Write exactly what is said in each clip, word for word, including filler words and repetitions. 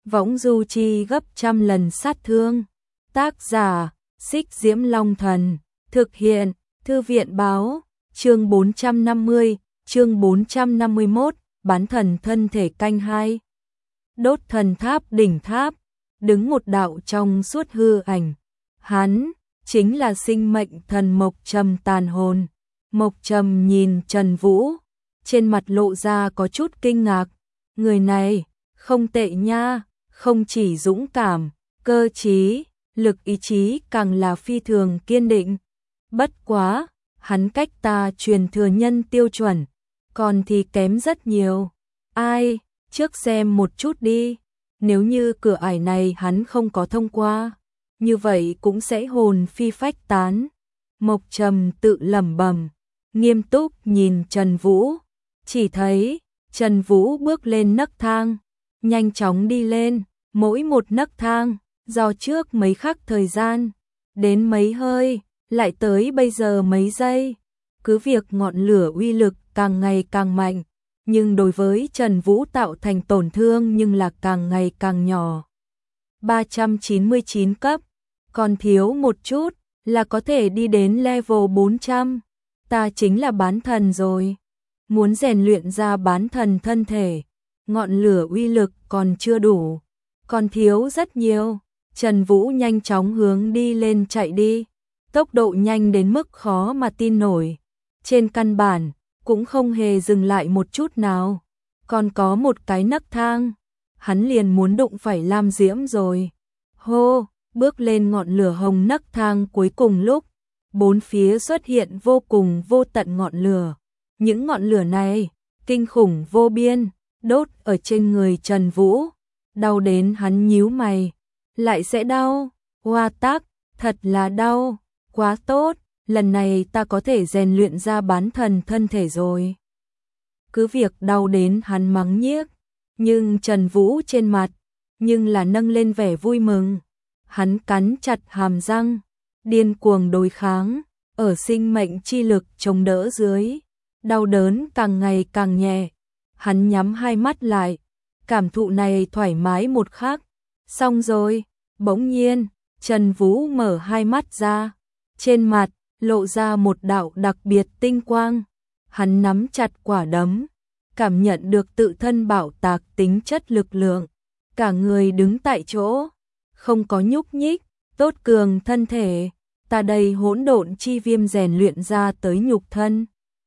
võng du chi gấp trăm lần sát thương. Tác giả, Xích Diễm Long Thần, thực hiện, Thư viện báo, chương bốn trăm năm mươi, chương bốn trăm năm mươi mốt, bán thần thân thể canh hai. Đốt thần tháp đỉnh tháp, đứng một đạo trong suốt hư ảnh. Hắn chính là sinh mệnh thần Mộc Trầm tàn hồn. Mộc Trầm nhìn Trần Vũ, trên mặt lộ ra có chút kinh ngạc. Người này, không tệ nha, không chỉ dũng cảm, cơ trí, lực ý chí càng là phi thường kiên định. Bất quá, hắn cách ta truyền thừa nhân tiêu chuẩn, còn thì kém rất nhiều. Ai, trước xem một chút đi, nếu như cửa ải này hắn không có thông qua, như vậy cũng sẽ hồn phi phách tán. Mộc Trầm tự lẩm bẩm, nghiêm túc nhìn Trần Vũ, chỉ thấy Trần Vũ bước lên nấc thang, nhanh chóng đi lên, mỗi một nấc thang, do trước mấy khắc thời gian, đến mấy hơi, lại tới bây giờ mấy giây. Cứ việc ngọn lửa uy lực càng ngày càng mạnh, nhưng đối với Trần Vũ tạo thành tổn thương nhưng là càng ngày càng nhỏ. ba trăm chín mươi chín cấp, còn thiếu một chút là có thể đi đến level bốn trăm. Ta chính là bán thần rồi. Muốn rèn luyện ra bán thần thân thể, ngọn lửa uy lực còn chưa đủ, còn thiếu rất nhiều. Trần Vũ nhanh chóng hướng đi lên chạy đi, tốc độ nhanh đến mức khó mà tin nổi. Trên căn bản, cũng không hề dừng lại một chút nào. Còn có một cái nấc thang, hắn liền muốn đụng phải Lam Diễm rồi. Hô, bước lên ngọn lửa hồng nấc thang cuối cùng lúc, bốn phía xuất hiện vô cùng vô tận ngọn lửa. Những ngọn lửa này, kinh khủng vô biên, đốt ở trên người Trần Vũ, đau đến hắn nhíu mày. Lại sẽ đau, hoa tác, thật là đau, quá tốt, lần này ta có thể rèn luyện ra bán thần thân thể rồi. Cứ việc đau đến hắn mắng nhiếc, nhưng Trần Vũ trên mặt, nhưng là nâng lên vẻ vui mừng. Hắn cắn chặt hàm răng, điên cuồng đối kháng, ở sinh mệnh chi lực chống đỡ dưới, đau đớn càng ngày càng nhẹ. Hắn nhắm hai mắt lại, cảm thụ này thoải mái một khắc. Xong rồi, bỗng nhiên, Trần Vũ mở hai mắt ra, trên mặt lộ ra một đạo đặc biệt tinh quang. Hắn nắm chặt quả đấm, cảm nhận được tự thân bạo tạc tính chất lực lượng, cả người đứng tại chỗ, không có nhúc nhích. Tốt cường thân thể, ta đây hỗn độn chi viêm rèn luyện ra tới nhục thân.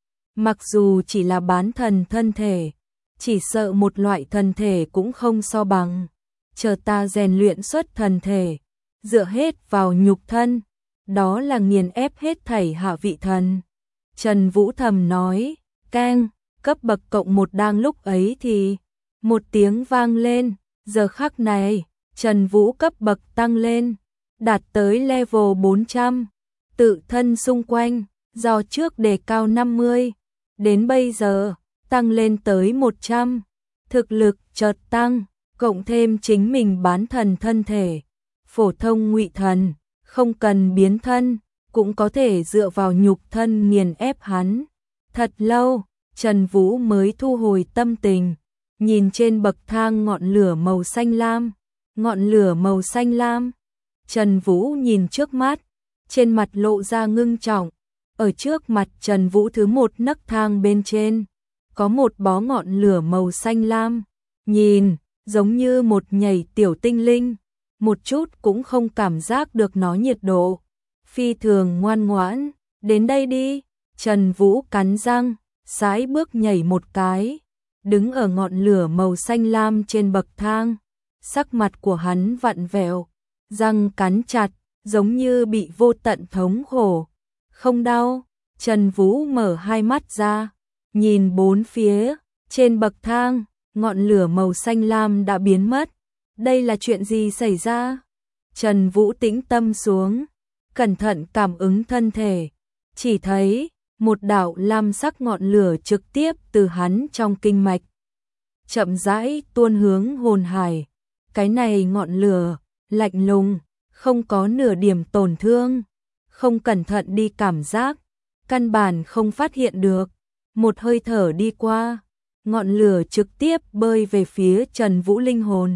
Mặc dù chỉ là bán thần thân thể, chỉ sợ một loại thân thể cũng không so bằng. Chờ ta rèn luyện xuất thần thể, dựa hết vào nhục thân, đó là nghiền ép hết thảy hạ vị thần. Trần Vũ thầm nói, keng, cấp bậc cộng một đang lúc ấy thì, một tiếng vang lên, giờ khắc này, Trần Vũ cấp bậc tăng lên, đạt tới level bốn trăm, tự thân xung quanh, do trước đề cao năm mươi, đến bây giờ, tăng lên tới một trăm, thực lực chợt tăng. Cộng thêm chính mình bán thần thân thể, phổ thông ngụy thần, không cần biến thân, cũng có thể dựa vào nhục thân nghiền ép hắn. Thật lâu, Trần Vũ mới thu hồi tâm tình, nhìn trên bậc thang ngọn lửa màu xanh lam, ngọn lửa màu xanh lam. Trần Vũ nhìn trước mắt, trên mặt lộ ra ngưng trọng, ở trước mặt Trần Vũ thứ một nấc thang bên trên, có một bó ngọn lửa màu xanh lam, nhìn giống như một nhảy tiểu tinh linh, một chút cũng không cảm giác được nó nhiệt độ. Phi thường ngoan ngoãn, đến đây đi. Trần Vũ cắn răng, sải bước nhảy một cái, đứng ở ngọn lửa màu xanh lam trên bậc thang. Sắc mặt của hắn vặn vẹo, răng cắn chặt, giống như bị vô tận thống khổ. Không đau. Trần Vũ mở hai mắt ra, nhìn bốn phía, trên bậc thang, ngọn lửa màu xanh lam đã biến mất. Đây là chuyện gì xảy ra? Trần Vũ tĩnh tâm xuống, cẩn thận cảm ứng thân thể, chỉ thấy một đạo lam sắc ngọn lửa trực tiếp từ hắn trong kinh mạch chậm rãi tuôn hướng hồn hải. Cái này ngọn lửa lạnh lùng, không có nửa điểm tổn thương, không cẩn thận đi cảm giác, căn bản không phát hiện được. Một hơi thở đi qua, ngọn lửa trực tiếp bơi về phía Trần Vũ linh hồn.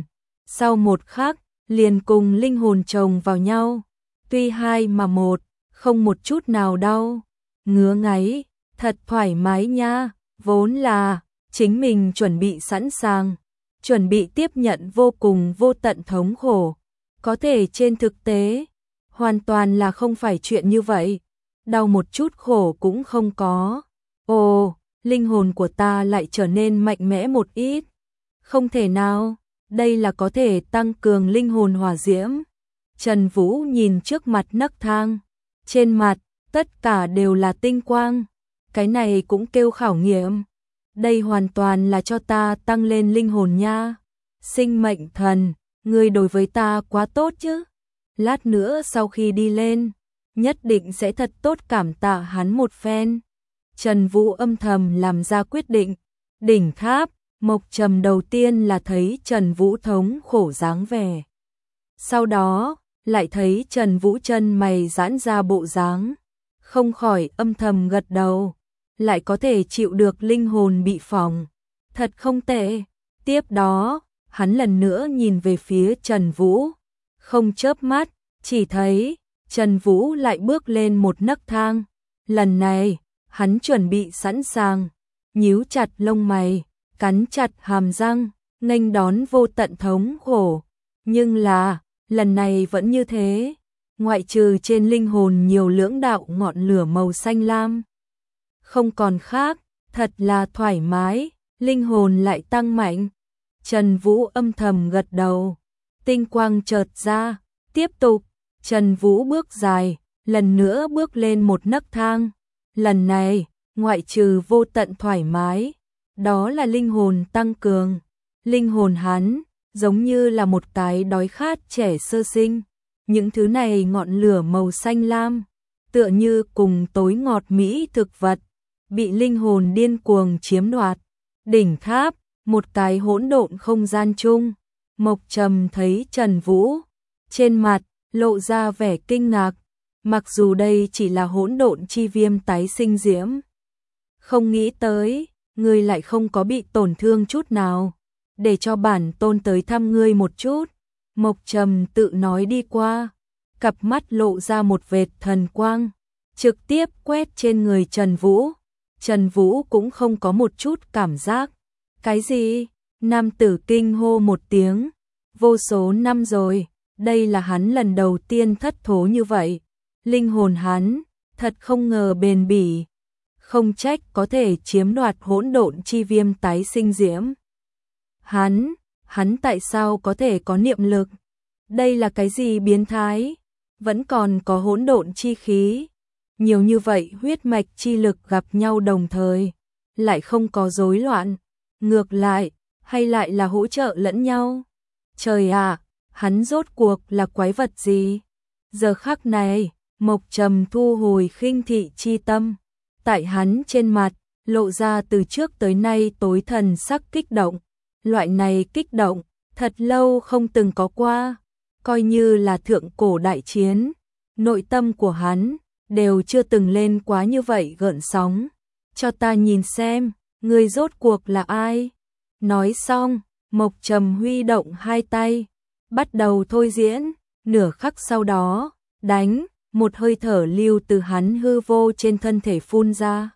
sau một khắc, liền cùng linh hồn chồng vào nhau. Tuy hai mà một, không một chút nào đau, ngứa ngáy, thật thoải mái nha, vốn là chính mình chuẩn bị sẵn sàng, chuẩn bị tiếp nhận vô cùng vô tận thống khổ. Có thể trên thực tế, hoàn toàn là không phải chuyện như vậy, đau một chút khổ cũng không có. Ồ, linh hồn của ta lại trở nên mạnh mẽ một ít. Không thể nào, đây là có thể tăng cường linh hồn hỏa diễm. Trần Vũ nhìn trước mặt nấc thang, trên mặt, tất cả đều là tinh quang. Cái này cũng kêu khảo nghiệm. Đây hoàn toàn là cho ta tăng lên linh hồn nha. Sinh mệnh thần, ngươi đối với ta quá tốt chứ. Lát nữa sau khi đi lên, nhất định sẽ thật tốt cảm tạ hắn một phen. Trần Vũ âm thầm làm ra quyết định. Đỉnh tháp, Mộc Trầm đầu tiên là thấy Trần Vũ thống khổ dáng vẻ. Sau đó, lại thấy Trần Vũ chân mày giãn ra bộ dáng, không khỏi âm thầm gật đầu, lại có thể chịu được linh hồn bị phỏng, thật không tệ. Tiếp đó, hắn lần nữa nhìn về phía Trần Vũ, không chớp mắt, chỉ thấy Trần Vũ lại bước lên một nấc thang. Lần này, hắn chuẩn bị sẵn sàng, nhíu chặt lông mày, cắn chặt hàm răng, nghênh đón vô tận thống khổ. Nhưng là, lần này vẫn như thế, ngoại trừ trên linh hồn nhiều lưỡng đạo ngọn lửa màu xanh lam. Không còn khác, thật là thoải mái, linh hồn lại tăng mạnh. Trần Vũ âm thầm gật đầu, tinh quang chợt ra, tiếp tục, Trần Vũ bước dài, lần nữa bước lên một nấc thang. Lần này, ngoại trừ vô tận thoải mái, đó là linh hồn tăng cường. Linh hồn hắn, giống như là một cái đói khát trẻ sơ sinh. Những thứ này ngọn lửa màu xanh lam, tựa như cùng tối ngọt mỹ thực vật, bị linh hồn điên cuồng chiếm đoạt. Đỉnh tháp, một cái hỗn độn không gian chung. Mộc Trầm thấy Trần Vũ, trên mặt lộ ra vẻ kinh ngạc, mặc dù đây chỉ là hỗn độn chi viêm tái sinh diễm. Không nghĩ tới, ngươi lại không có bị tổn thương chút nào, để cho bản tôn tới thăm ngươi một chút. Mộc Trầm tự nói đi qua, cặp mắt lộ ra một vệt thần quang, trực tiếp quét trên người Trần Vũ. Trần Vũ cũng không có một chút cảm giác. Cái gì? Nam tử kinh hô một tiếng. Vô số năm rồi, đây là hắn lần đầu tiên thất thố như vậy. Linh hồn hắn, thật không ngờ bền bỉ. Không trách có thể chiếm đoạt hỗn độn chi viêm tái sinh diễm. Hắn, hắn tại sao có thể có niệm lực? Đây là cái gì biến thái? Vẫn còn có hỗn độn chi khí. Nhiều như vậy huyết mạch chi lực gặp nhau đồng thời, lại không có rối loạn. Ngược lại, hay lại là hỗ trợ lẫn nhau? Trời ạ, hắn rốt cuộc là quái vật gì? Giờ khắc này, Mộc Trầm thu hồi khinh thị chi tâm. Tại hắn trên mặt, lộ ra từ trước tới nay tối thần sắc kích động. Loại này kích động, thật lâu không từng có qua. Coi như là thượng cổ đại chiến, nội tâm của hắn đều chưa từng lên quá như vậy gợn sóng. Cho ta nhìn xem, ngươi rốt cuộc là ai? Nói xong, Mộc Trầm huy động hai tay, bắt đầu thôi diễn. Nửa khắc sau đó, đánh, một hơi thở lưu từ hắn hư vô trên thân thể phun ra.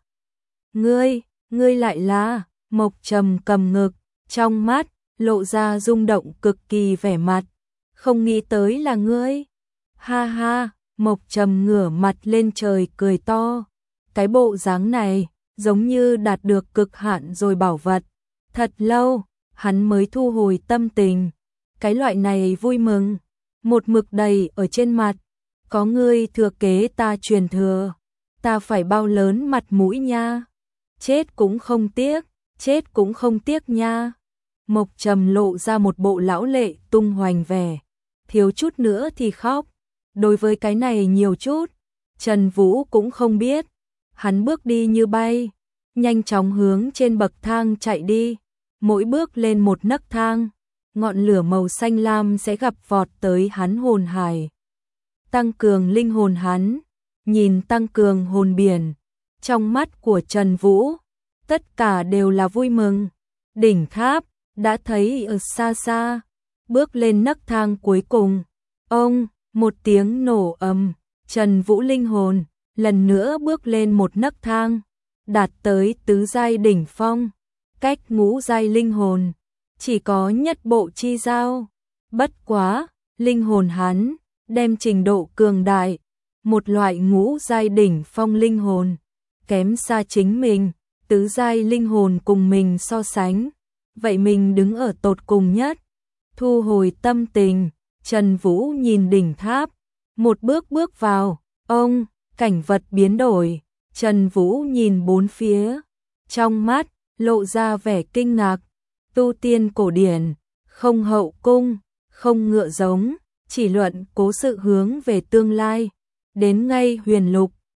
Ngươi, ngươi lại là? Mộc Trầm cầm ngực, trong mắt lộ ra rung động cực kỳ vẻ mặt. Không nghĩ tới là ngươi. Ha ha, Mộc Trầm ngửa mặt lên trời cười to. Cái bộ dáng này, giống như đạt được cực hạn rồi bảo vật. Thật lâu, hắn mới thu hồi tâm tình. Cái loại này vui mừng, một mực đầy ở trên mặt. Có ngươi thừa kế ta truyền thừa, ta phải bao lớn mặt mũi nha. Chết cũng không tiếc, chết cũng không tiếc nha. Mộc Trầm lộ ra một bộ lão lệ tung hoành vẻ, thiếu chút nữa thì khóc. Đối với cái này nhiều chút, Trần Vũ cũng không biết. Hắn bước đi như bay, nhanh chóng hướng trên bậc thang chạy đi. Mỗi bước lên một nấc thang, ngọn lửa màu xanh lam sẽ gặp vọt tới hắn hồn hải, tăng cường linh hồn hắn. Nhìn tăng cường hồn biển, trong mắt của Trần Vũ, tất cả đều là vui mừng. Đỉnh tháp, đã thấy ở xa xa, bước lên nấc thang cuối cùng. Ông, một tiếng nổ ầm, Trần Vũ linh hồn lần nữa bước lên một nấc thang, đạt tới tứ giai đỉnh phong, cách ngũ giai linh hồn chỉ có nhất bộ chi giao. Bất quá, linh hồn hắn đem trình độ cường đại, một loại ngũ giai đỉnh phong linh hồn, kém xa chính mình, tứ giai linh hồn cùng mình so sánh, vậy mình đứng ở tột cùng nhất. Thu hồi tâm tình, Trần Vũ nhìn đỉnh tháp, một bước bước vào, ông, cảnh vật biến đổi, Trần Vũ nhìn bốn phía, trong mắt lộ ra vẻ kinh ngạc, tu tiên cổ điển, không hậu cung, không ngựa giống, chỉ luận cố sự hướng về tương lai, đến ngay huyền lục,